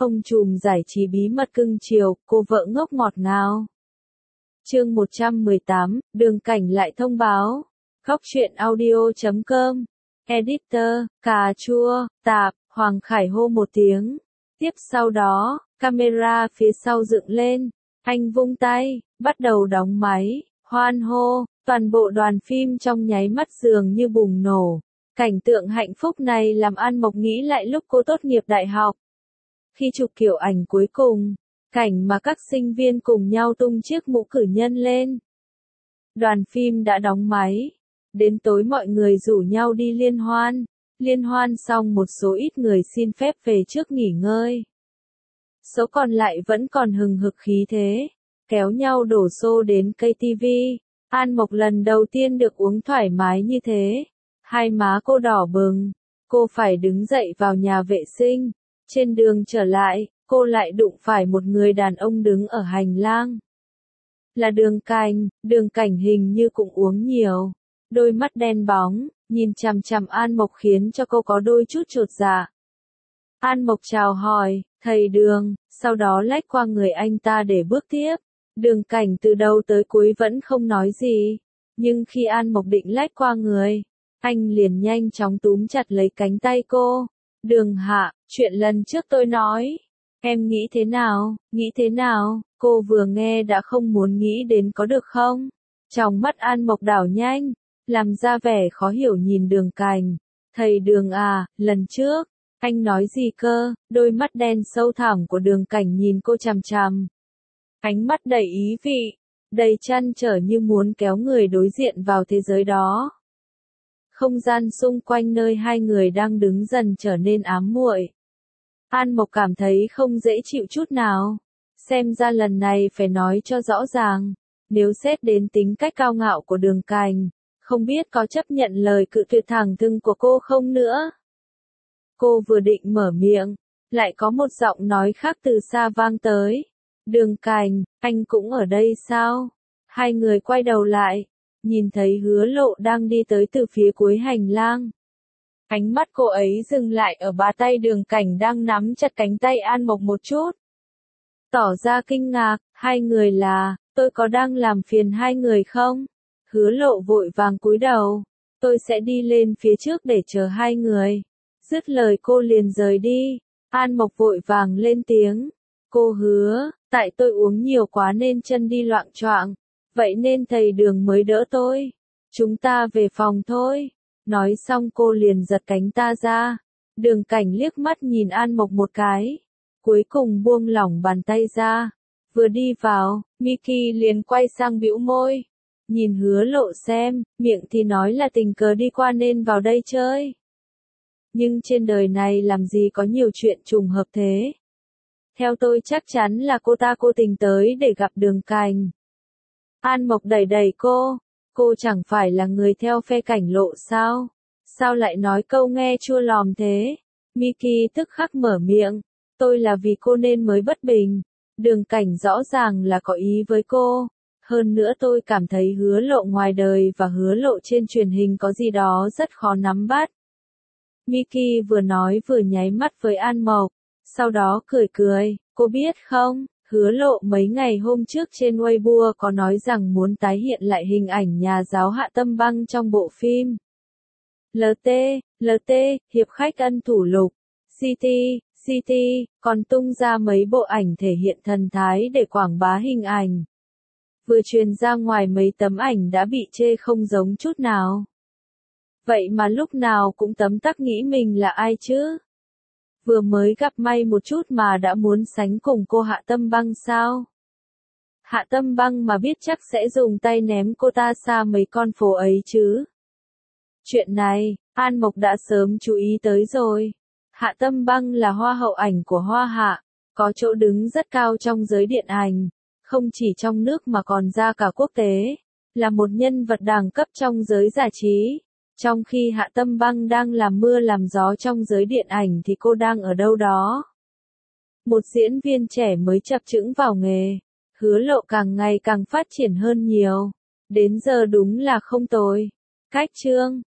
Ông trùm giải trí bí mật cưng chiều, cô vợ ngốc ngọt ngào. Chương 118, Đường Cảnh lại thông báo. Góc truyện audio.com. Editor, cà chua, tạp, Hoàng Khải hô một tiếng. Tiếp sau đó, camera phía sau dựng lên. Anh vung tay, bắt đầu đóng máy, hoan hô, toàn bộ đoàn phim trong nháy mắt dường như bùng nổ. Cảnh tượng hạnh phúc này làm An Mộc nghĩ lại lúc cô tốt nghiệp đại học. Khi chụp kiểu ảnh cuối cùng, cảnh mà các sinh viên cùng nhau tung chiếc mũ cử nhân lên. Đoàn phim đã đóng máy. Đến tối mọi người rủ nhau đi liên hoan. Liên hoan xong một số ít người xin phép về trước nghỉ ngơi. Số còn lại vẫn còn hừng hực khí thế, kéo nhau đổ xô đến KTV. An Mộc lần đầu tiên được uống thoải mái như thế. Hai má cô đỏ bừng. Cô phải đứng dậy vào nhà vệ sinh. Trên đường trở lại, cô lại đụng phải một người đàn ông đứng ở hành lang. Là Đường Cảnh hình như cũng uống nhiều. Đôi mắt đen bóng, nhìn chằm chằm An Mộc khiến cho cô có đôi chút chột dạ. An Mộc chào hỏi, thầy Đường, sau đó lách qua người anh ta để bước tiếp. Đường Cảnh từ đầu tới cuối vẫn không nói gì. Nhưng khi An Mộc định lách qua người, anh liền nhanh chóng túm chặt lấy cánh tay cô. Đường Hạ, chuyện lần trước tôi nói. Em nghĩ thế nào, cô vừa nghe đã không muốn nghĩ đến có được không? Trong mắt An Mộc đảo nhanh, làm ra vẻ khó hiểu nhìn Đường Cảnh. Thầy Đường à, lần trước, anh nói gì cơ? Đôi mắt đen sâu thẳm của Đường Cảnh nhìn cô chằm chằm. Ánh mắt đầy ý vị, đầy trăn trở như muốn kéo người đối diện vào thế giới đó. Không gian xung quanh nơi hai người đang đứng dần trở nên ám muội. An Mộc cảm thấy không dễ chịu chút nào. Xem ra lần này phải nói cho rõ ràng. Nếu xét đến tính cách cao ngạo của Đường Cảnh, không biết có chấp nhận lời cự tuyệt thẳng thừng của cô không nữa. Cô vừa định mở miệng, lại có một giọng nói khác từ xa vang tới. Đường Cảnh, anh cũng ở đây sao? Hai người quay đầu lại, nhìn thấy Hứa Lộ đang đi tới từ phía cuối hành lang. Ánh mắt cô ấy dừng lại ở bàn tay Đường Cảnh đang nắm chặt cánh tay An Mộc một chút. Tỏ ra kinh ngạc, hai người là, tôi có đang làm phiền hai người không? Hứa Lộ vội vàng cúi đầu, tôi sẽ đi lên phía trước để chờ hai người. Dứt lời cô liền rời đi. An Mộc vội vàng lên tiếng. Cô Hứa, tại tôi uống nhiều quá nên chân đi loạng choạng, vậy nên thầy Đường mới đỡ tôi. Chúng ta về phòng thôi. Nói xong cô liền giật cánh ta ra. Đường Cảnh liếc mắt nhìn An Mộc một cái, cuối cùng buông lỏng bàn tay ra. Vừa đi vào, Miki liền quay sang bĩu môi. Nhìn Hứa Lộ xem, miệng thì nói là tình cờ đi qua nên vào đây chơi. Nhưng trên đời này làm gì có nhiều chuyện trùng hợp thế. Theo tôi chắc chắn là cô ta cố tình tới để gặp Đường Cảnh. An Mộc đẩy đẩy cô chẳng phải là người theo phe Cảnh Lộ sao? Sao lại nói câu nghe chua lòm thế? Miki tức khắc mở miệng, tôi là vì cô nên mới bất bình. Đường Cảnh rõ ràng là có ý với cô. Hơn nữa tôi cảm thấy Hứa Lộ ngoài đời và Hứa Lộ trên truyền hình có gì đó rất khó nắm bắt. Miki vừa nói vừa nháy mắt với An Mộc, sau đó cười, cô biết không, Hứa Lộ mấy ngày hôm trước trên Weibo có nói rằng muốn tái hiện lại hình ảnh nhà giáo Hạ Tâm Băng trong bộ phim. LT, hiệp khách ân thủ lục, CT, còn tung ra mấy bộ ảnh thể hiện thần thái để quảng bá hình ảnh. Vừa truyền ra ngoài mấy tấm ảnh đã bị chê không giống chút nào. Vậy mà lúc nào cũng tấm tắc nghĩ mình là ai chứ? Vừa mới gặp may một chút mà đã muốn sánh cùng cô Hạ Tâm Băng sao? Hạ Tâm Băng mà biết chắc sẽ dùng tay ném cô ta xa mấy con phố ấy chứ. Chuyện này, An Mộc đã sớm chú ý tới rồi. Hạ Tâm Băng là hoa hậu ảnh của Hoa Hạ, có chỗ đứng rất cao trong giới điện ảnh, không chỉ trong nước mà còn ra cả quốc tế, là một nhân vật đẳng cấp trong giới giải trí. Trong khi Hạ Tâm Băng đang làm mưa làm gió trong giới điện ảnh thì cô đang ở đâu đó. Một diễn viên trẻ mới chập chững vào nghề, Hứa Lộ càng ngày càng phát triển hơn nhiều. Đến giờ đúng là không tồi. Cách chương